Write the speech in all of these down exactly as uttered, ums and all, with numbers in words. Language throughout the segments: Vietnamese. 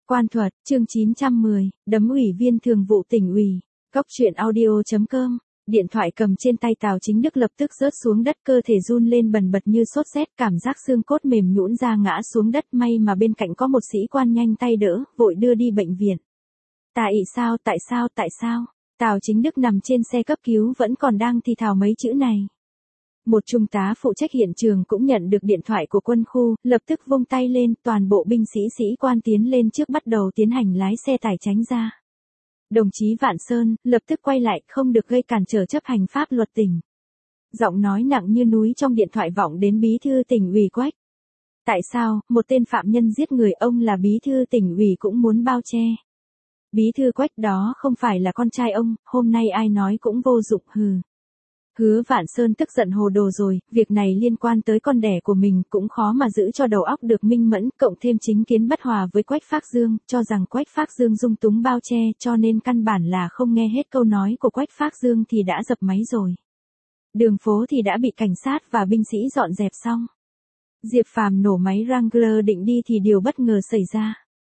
Quan thuật, chương chín trăm mười, đấm ủy viên thường vụ tỉnh ủy. Góc truyện audio chấm com. Điện thoại cầm trên tay Tào Chính Đức lập tức rớt xuống đất, cơ thể run lên bần bật như sốt rét, cảm giác xương cốt mềm nhũn ra ngã xuống đất, may mà bên cạnh có một sĩ quan nhanh tay đỡ, vội đưa đi bệnh viện. Tại sao, tại sao, tại sao? Tào Chính Đức nằm trên xe cấp cứu vẫn còn đang thì thào mấy chữ này. Một trung tá phụ trách hiện trường cũng nhận được điện thoại của quân khu, lập tức vung tay lên, toàn bộ binh sĩ sĩ quan tiến lên trước bắt đầu tiến hành lái xe tải tránh ra. Đồng chí Vạn Sơn, lập tức quay lại, không được gây cản trở chấp hành pháp luật tỉnh. Giọng nói nặng như núi trong điện thoại vọng đến bí thư tỉnh ủy Quách. Tại sao, một tên phạm nhân giết người, ông là bí thư tỉnh ủy cũng muốn bao che? Bí thư Quách đó không phải là con trai ông, hôm nay ai nói cũng vô dụng, hừ. Hứa Vạn Sơn tức giận hồ đồ rồi, việc này liên quan tới con đẻ của mình cũng khó mà giữ cho đầu óc được minh mẫn, cộng thêm chính kiến bất hòa với Quách Phác Dương, cho rằng Quách Phác Dương dung túng bao che, cho nên căn bản là không nghe hết câu nói của Quách Phác Dương thì đã dập máy rồi. Đường phố thì đã bị cảnh sát và binh sĩ dọn dẹp xong. Diệp Phàm nổ máy Wrangler định đi thì điều bất ngờ xảy ra.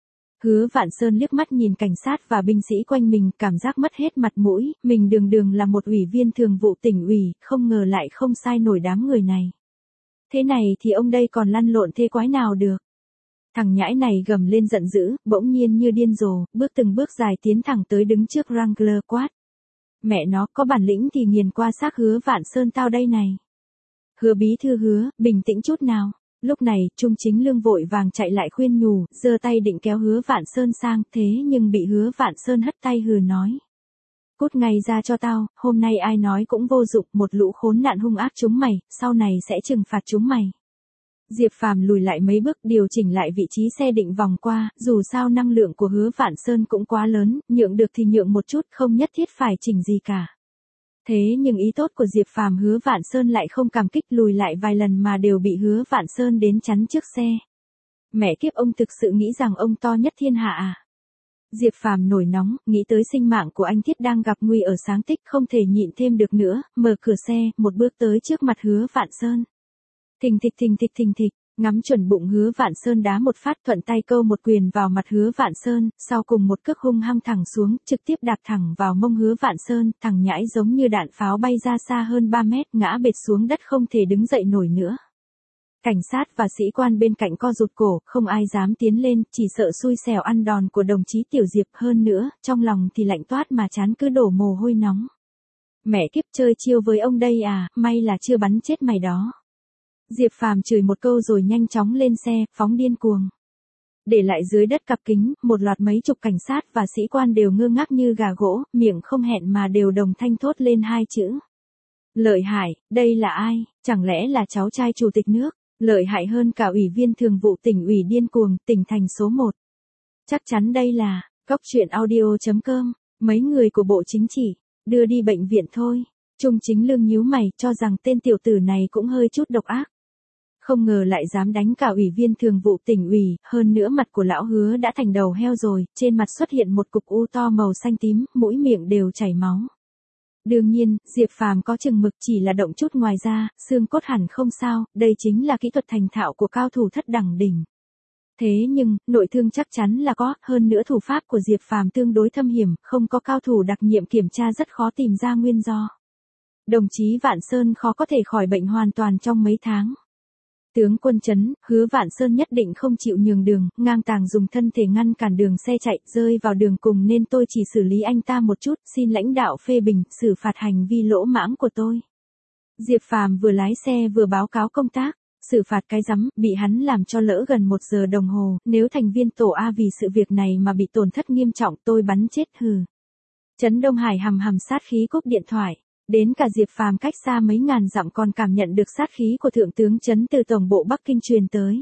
Hứa Vạn Sơn liếc mắt nhìn cảnh sát và binh sĩ quanh mình, cảm giác mất hết mặt mũi, mình đường đường là một ủy viên thường vụ tỉnh ủy, không ngờ lại không sai nổi đám người này. Thế này thì ông đây còn lăn lộn thế quái nào được. Thằng nhãi này gầm lên giận dữ, bỗng nhiên như điên rồ, bước từng bước dài tiến thẳng tới đứng trước Wrangler quát. Mẹ nó, có bản lĩnh thì nghiền qua xác Hứa Vạn Sơn tao đây này. Hứa bí thư Hứa, bình tĩnh chút nào. Lúc này, Trung Chính Lương vội vàng chạy lại khuyên nhủ, giơ tay định kéo Hứa Vạn Sơn sang, thế nhưng bị Hứa Vạn Sơn hất tay hừ nói. Cút ngay ra cho tao, hôm nay ai nói cũng vô dụng, một lũ khốn nạn hung ác chúng mày, sau này sẽ trừng phạt chúng mày. Diệp Phàm lùi lại mấy bước, điều chỉnh lại vị trí xe định vòng qua, dù sao năng lượng của Hứa Vạn Sơn cũng quá lớn, nhượng được thì nhượng một chút, không nhất thiết phải chỉnh gì cả. Thế nhưng ý tốt của Diệp Phàm Hứa Vạn Sơn lại không cảm kích, lùi lại vài lần mà đều bị Hứa Vạn Sơn đến chắn trước xe. Mẹ kiếp, ông thực sự nghĩ rằng ông to nhất thiên hạ à? Diệp Phàm nổi nóng, nghĩ tới sinh mạng của anh Thiết đang gặp nguy ở Sáng Tích, không thể nhịn thêm được nữa, mở cửa xe, một bước tới trước mặt Hứa Vạn Sơn. Thình thịch thình thịch thình thịch, ngắm chuẩn bụng Hứa Vạn Sơn đá một phát, thuận tay câu một quyền vào mặt Hứa Vạn Sơn, sau cùng một cước hung hăng thẳng xuống, trực tiếp đạp thẳng vào mông Hứa Vạn Sơn, thằng nhãi giống như đạn pháo bay ra xa hơn ba mét, ngã bệt xuống đất không thể đứng dậy nổi nữa. Cảnh sát và sĩ quan bên cạnh co rụt cổ, không ai dám tiến lên, chỉ sợ xui xẻo ăn đòn của đồng chí Tiểu Diệp, hơn nữa, trong lòng thì lạnh toát mà trán cứ đổ mồ hôi nóng. Mẹ kiếp, chơi chiêu với ông đây à, may là chưa bắn chết mày đó. Diệp Phàm chửi một câu rồi nhanh chóng lên xe, phóng điên cuồng. Để lại dưới đất cặp kính, một loạt mấy chục cảnh sát và sĩ quan đều ngơ ngác như gà gỗ, miệng không hẹn mà đều đồng thanh thốt lên hai chữ. Lợi hại, đây là ai, chẳng lẽ là cháu trai chủ tịch nước, lợi hại hơn cả ủy viên thường vụ tỉnh ủy điên cuồng, tỉnh thành số một. Chắc chắn đây là, góc truyện audio chấm com, mấy người của Bộ Chính trị, đưa đi bệnh viện thôi. Trung Chính Lương nhíu mày, cho rằng tên tiểu tử này cũng hơi chút độc ác. Không ngờ lại dám đánh cả ủy viên thường vụ tỉnh ủy, hơn nữa mặt của lão Hứa đã thành đầu heo rồi, trên mặt xuất hiện một cục u to màu xanh tím, mũi miệng đều chảy máu. Đương nhiên, Diệp Phàm có chừng mực, chỉ là động chút, ngoài ra, xương cốt hẳn không sao, đây chính là kỹ thuật thành thạo của cao thủ thất đẳng đỉnh. Thế nhưng, nội thương chắc chắn là có, hơn nữa thủ pháp của Diệp Phàm tương đối thâm hiểm, không có cao thủ đặc nhiệm kiểm tra rất khó tìm ra nguyên do. Đồng chí Vạn Sơn khó có thể khỏi bệnh hoàn toàn trong mấy tháng. Tướng quân Trấn, Hứa Vạn Sơn nhất định không chịu nhường đường, ngang tàng dùng thân thể ngăn cản đường xe chạy, rơi vào đường cùng nên tôi chỉ xử lý anh ta một chút, xin lãnh đạo phê bình, xử phạt hành vi lỗ mãng của tôi. Diệp Phàm vừa lái xe vừa báo cáo công tác, xử phạt cái rắm, bị hắn làm cho lỡ gần một giờ đồng hồ, nếu thành viên tổ A vì sự việc này mà bị tổn thất nghiêm trọng tôi bắn chết hừ. Trấn Đông Hải hầm hầm sát khí cúp điện thoại. Đến cả Diệp Phàm cách xa mấy ngàn dặm còn cảm nhận được sát khí của Thượng tướng Trấn từ tổng bộ Bắc Kinh truyền tới.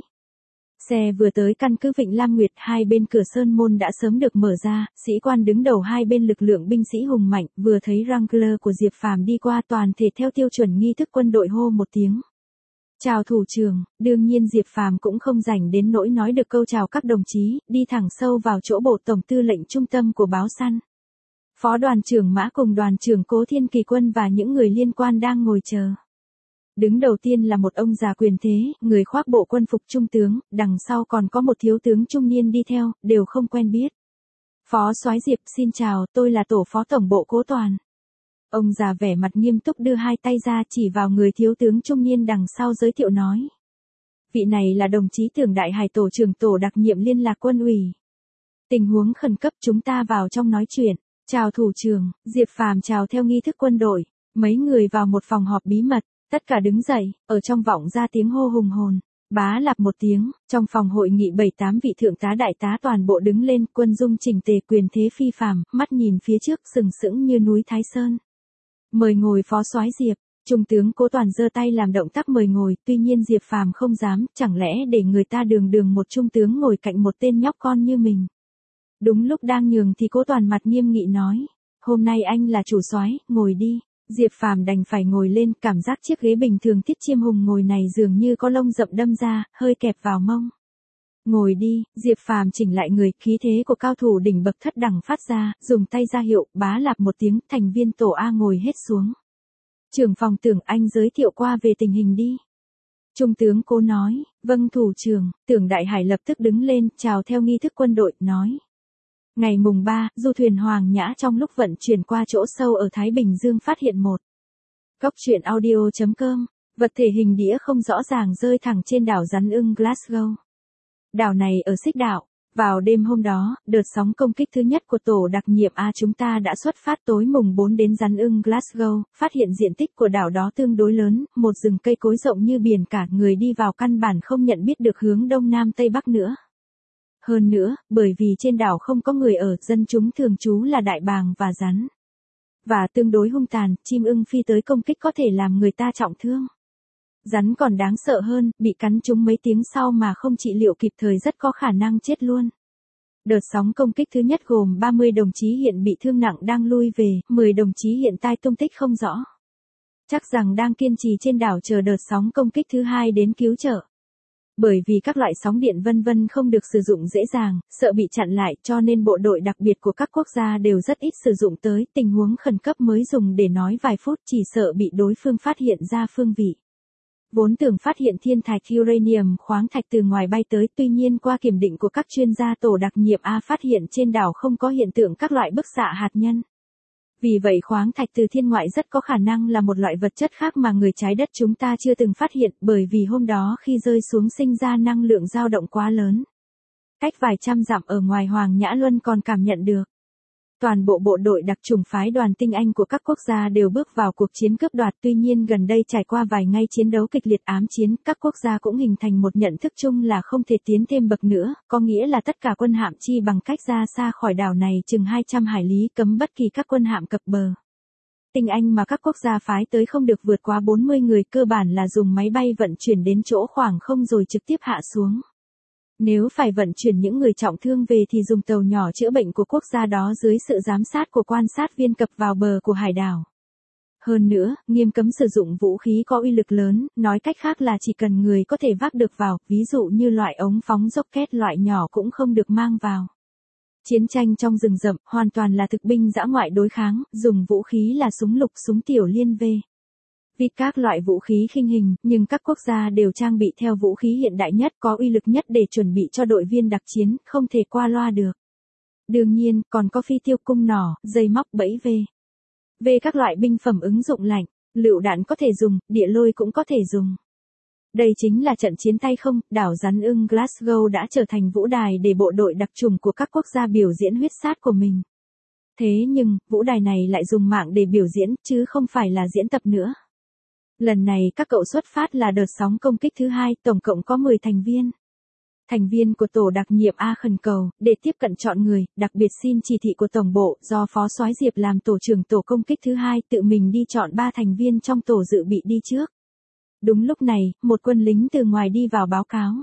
Xe vừa tới căn cứ Vịnh Lam Nguyệt, hai bên cửa sơn môn đã sớm được mở ra, sĩ quan đứng đầu hai bên lực lượng binh sĩ hùng mạnh, vừa thấy Wrangler của Diệp Phàm đi qua toàn thể theo tiêu chuẩn nghi thức quân đội hô một tiếng. Chào thủ trưởng, đương nhiên Diệp Phàm cũng không rảnh đến nỗi nói được câu chào các đồng chí, đi thẳng sâu vào chỗ bộ tổng tư lệnh trung tâm của báo săn. Phó đoàn trưởng Mã cùng đoàn trưởng Cố Thiên Kỳ Quân và những người liên quan đang ngồi chờ. Đứng đầu tiên là một ông già quyền thế, người khoác bộ quân phục trung tướng, đằng sau còn có một thiếu tướng trung niên đi theo, đều không quen biết. Phó soái Diệp, xin chào, tôi là tổ phó tổng bộ Cố Toàn. Ông già vẻ mặt nghiêm túc đưa hai tay ra chỉ vào người thiếu tướng trung niên đằng sau giới thiệu nói. Vị này là đồng chí Tưởng Đại Hải tổ trưởng tổ đặc nhiệm liên lạc quân ủy. Tình huống khẩn cấp chúng ta vào trong nói chuyện. Chào thủ trưởng, Diệp Phàm chào theo nghi thức quân đội. Mấy người vào một phòng họp bí mật, tất cả đứng dậy, ở trong vọng ra tiếng hô hùng hồn. Bá lạp một tiếng, trong phòng hội nghị bảy tám vị thượng tá đại tá toàn bộ đứng lên, quân dung chỉnh tề quyền thế phi phàm, mắt nhìn phía trước sừng sững như núi Thái Sơn. Mời ngồi phó soái Diệp. Trung tướng Cố Toàn giơ tay làm động tác mời ngồi, tuy nhiên Diệp Phàm không dám, chẳng lẽ để người ta đường đường một trung tướng ngồi cạnh một tên nhóc con như mình. Đúng lúc đang nhường thì Cố Toàn mặt nghiêm nghị nói, hôm nay anh là chủ soái, ngồi đi. Diệp Phàm đành phải ngồi lên, cảm giác chiếc ghế bình thường Tiết Chiêm Hùng ngồi này dường như có lông rậm đâm ra, hơi kẹp vào mông. Ngồi đi, Diệp Phàm chỉnh lại người, khí thế của cao thủ đỉnh bậc thất đẳng phát ra, dùng tay ra hiệu, bá lạp một tiếng, thành viên tổ A ngồi hết xuống. Trưởng phòng Tưởng, anh giới thiệu qua về tình hình đi. Trung tướng Cố nói, vâng thủ trưởng. Tưởng Đại Hải lập tức đứng lên, chào theo nghi thức quân đội, nói. Ngày mùng ba, du thuyền Hoàng Nhã trong lúc vận chuyển qua chỗ sâu ở Thái Bình Dương phát hiện một. Cóc truyện audio chấm com, vật thể hình đĩa không rõ ràng rơi thẳng trên đảo Rắn Ưng Glasgow. Đảo này ở Xích Đạo. Vào đêm hôm đó, đợt sóng công kích thứ nhất của tổ đặc nhiệm A chúng ta đã xuất phát tối mùng bốn đến Rắn Ưng Glasgow, phát hiện diện tích của đảo đó tương đối lớn, một rừng cây cối rộng như biển cả, người đi vào căn bản không nhận biết được hướng đông nam tây bắc nữa. Hơn nữa, bởi vì trên đảo không có người ở, dân chúng thường trú là đại bàng và rắn. Và tương đối hung tàn, chim ưng phi tới công kích có thể làm người ta trọng thương. Rắn còn đáng sợ hơn, bị cắn trúng mấy tiếng sau mà không trị liệu kịp thời rất có khả năng chết luôn. Đợt sóng công kích thứ nhất gồm ba mươi đồng chí hiện bị thương nặng đang lui về, mười đồng chí hiện tại tung tích không rõ. Chắc rằng đang kiên trì trên đảo chờ đợt sóng công kích thứ hai đến cứu trợ. Bởi vì các loại sóng điện vân vân không được sử dụng dễ dàng, sợ bị chặn lại cho nên bộ đội đặc biệt của các quốc gia đều rất ít sử dụng tới, tình huống khẩn cấp mới dùng để nói vài phút, chỉ sợ bị đối phương phát hiện ra phương vị. Vốn tưởng phát hiện thiên thạch uranium khoáng thạch từ ngoài bay tới, tuy nhiên qua kiểm định của các chuyên gia tổ đặc nhiệm A phát hiện trên đảo không có hiện tượng các loại bức xạ hạt nhân. Vì vậy khoáng thạch từ thiên ngoại rất có khả năng là một loại vật chất khác mà người trái đất chúng ta chưa từng phát hiện, bởi vì hôm đó khi rơi xuống sinh ra năng lượng dao động quá lớn. Cách vài trăm dặm ở ngoài Hoàng Nhã Luân còn cảm nhận được. Toàn bộ bộ đội đặc chủng phái đoàn tinh Anh của các quốc gia đều bước vào cuộc chiến cướp đoạt, tuy nhiên gần đây trải qua vài ngày chiến đấu kịch liệt ám chiến, các quốc gia cũng hình thành một nhận thức chung là không thể tiến thêm bậc nữa, có nghĩa là tất cả quân hạm chi bằng cách ra xa khỏi đảo này chừng hai trăm hải lý, cấm bất kỳ các quân hạm cập bờ. Tinh Anh mà các quốc gia phái tới không được vượt quá bốn mươi người, cơ bản là dùng máy bay vận chuyển đến chỗ khoảng không rồi trực tiếp hạ xuống. Nếu phải vận chuyển những người trọng thương về thì dùng tàu nhỏ chữa bệnh của quốc gia đó dưới sự giám sát của quan sát viên cập vào bờ của hải đảo. Hơn nữa, nghiêm cấm sử dụng vũ khí có uy lực lớn, nói cách khác là chỉ cần người có thể vác được vào, ví dụ như loại ống phóng rocket loại nhỏ cũng không được mang vào. Chiến tranh trong rừng rậm hoàn toàn là thực binh dã ngoại đối kháng, dùng vũ khí là súng lục, súng tiểu liên V. Vì các loại vũ khí khinh hình, nhưng các quốc gia đều trang bị theo vũ khí hiện đại nhất, có uy lực nhất để chuẩn bị cho đội viên đặc chiến, không thể qua loa được. Đương nhiên, còn có phi tiêu, cung nỏ, dây móc, bẫy V. Về các loại binh phẩm ứng dụng lạnh, lựu đạn có thể dùng, địa lôi cũng có thể dùng. Đây chính là trận chiến tay không, đảo Rắn Ưng Glasgow đã trở thành vũ đài để bộ đội đặc chủng của các quốc gia biểu diễn huyết sát của mình. Thế nhưng, vũ đài này lại dùng mạng để biểu diễn, chứ không phải là diễn tập nữa. Lần này các cậu xuất phát là đợt sóng công kích thứ hai, tổng cộng có mười thành viên. Thành viên của tổ đặc nhiệm A khẩn cầu, để tiếp cận chọn người, đặc biệt xin chỉ thị của tổng bộ, do Phó soái Diệp làm tổ trưởng tổ công kích thứ hai, tự mình đi chọn ba thành viên trong tổ dự bị đi trước. Đúng lúc này, một quân lính từ ngoài đi vào báo cáo.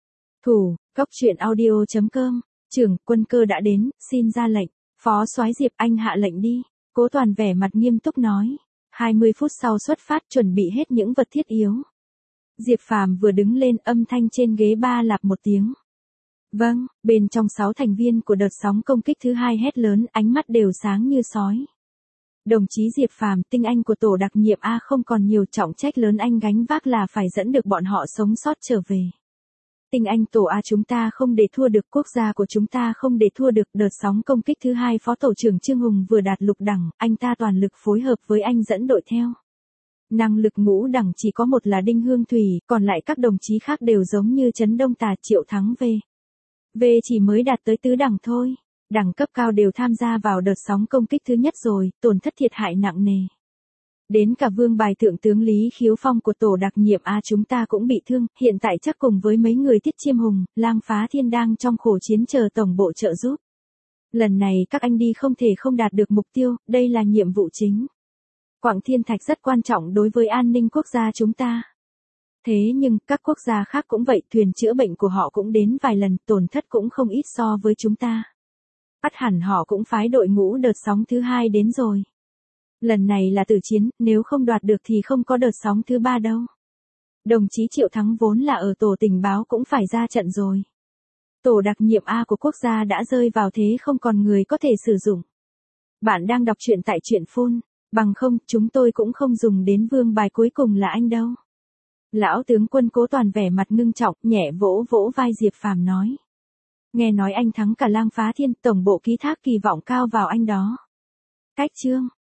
Thủ, cóc truyện audio chấm com, trưởng, quân cơ đã đến, xin ra lệnh. Phó soái Diệp, anh hạ lệnh đi. Cố Toàn vẻ mặt nghiêm túc nói. hai mươi phút sau xuất phát, chuẩn bị hết những vật thiết yếu. Diệp Phàm vừa đứng lên, âm thanh trên ghế ba lạp một tiếng. Vâng, bên trong sáu thành viên của đợt sóng công kích thứ hai hét lớn, ánh mắt đều sáng như sói. Đồng chí Diệp Phàm, tinh anh của tổ đặc nhiệm A không còn nhiều, trọng trách lớn anh gánh vác là phải dẫn được bọn họ sống sót trở về. Tinh anh tổ A chúng ta không để thua được, quốc gia của chúng ta không để thua được. Đợt sóng công kích thứ hai Phó Tổ trưởng Trương Hùng vừa đạt lục đẳng, anh ta toàn lực phối hợp với anh dẫn đội theo. Năng lực ngũ đẳng chỉ có một là Đinh Hương Thủy, còn lại các đồng chí khác đều giống như Trấn Đông Tà, Triệu Thắng V. V chỉ mới đạt tới tứ đẳng thôi. Đẳng cấp cao đều tham gia vào đợt sóng công kích thứ nhất rồi, tổn thất thiệt hại nặng nề. Đến cả Vương Bài Thượng tướng Lý Khiếu Phong của tổ đặc nhiệm A chúng ta cũng bị thương, hiện tại chắc cùng với mấy người Tiết Chiêm Hùng, Lang Phá Thiên đang trong khổ chiến chờ tổng bộ trợ giúp. Lần này các anh đi không thể không đạt được mục tiêu, đây là nhiệm vụ chính. Quặng thiên thạch rất quan trọng đối với an ninh quốc gia chúng ta. Thế nhưng, các quốc gia khác cũng vậy, thuyền chữa bệnh của họ cũng đến vài lần, tổn thất cũng không ít so với chúng ta. Ắt hẳn họ cũng phái đội ngũ đợt sóng thứ hai đến rồi. Lần này là tử chiến, nếu không đoạt được thì không có đợt sóng thứ ba đâu. Đồng chí Triệu Thắng vốn là ở tổ tình báo cũng phải ra trận rồi. Tổ đặc nhiệm A của quốc gia đã rơi vào thế không còn người có thể sử dụng. Bạn đang đọc truyện tại truyện phone, bằng không chúng tôi cũng không dùng đến Vương Bài cuối cùng là anh đâu. Lão tướng quân Cố Toàn vẻ mặt ngưng trọng, nhẹ vỗ vỗ vai Diệp Phàm nói. Nghe nói anh thắng cả Lang Phá Thiên, tổng bộ ký thác kỳ vọng cao vào anh đó. Cách chương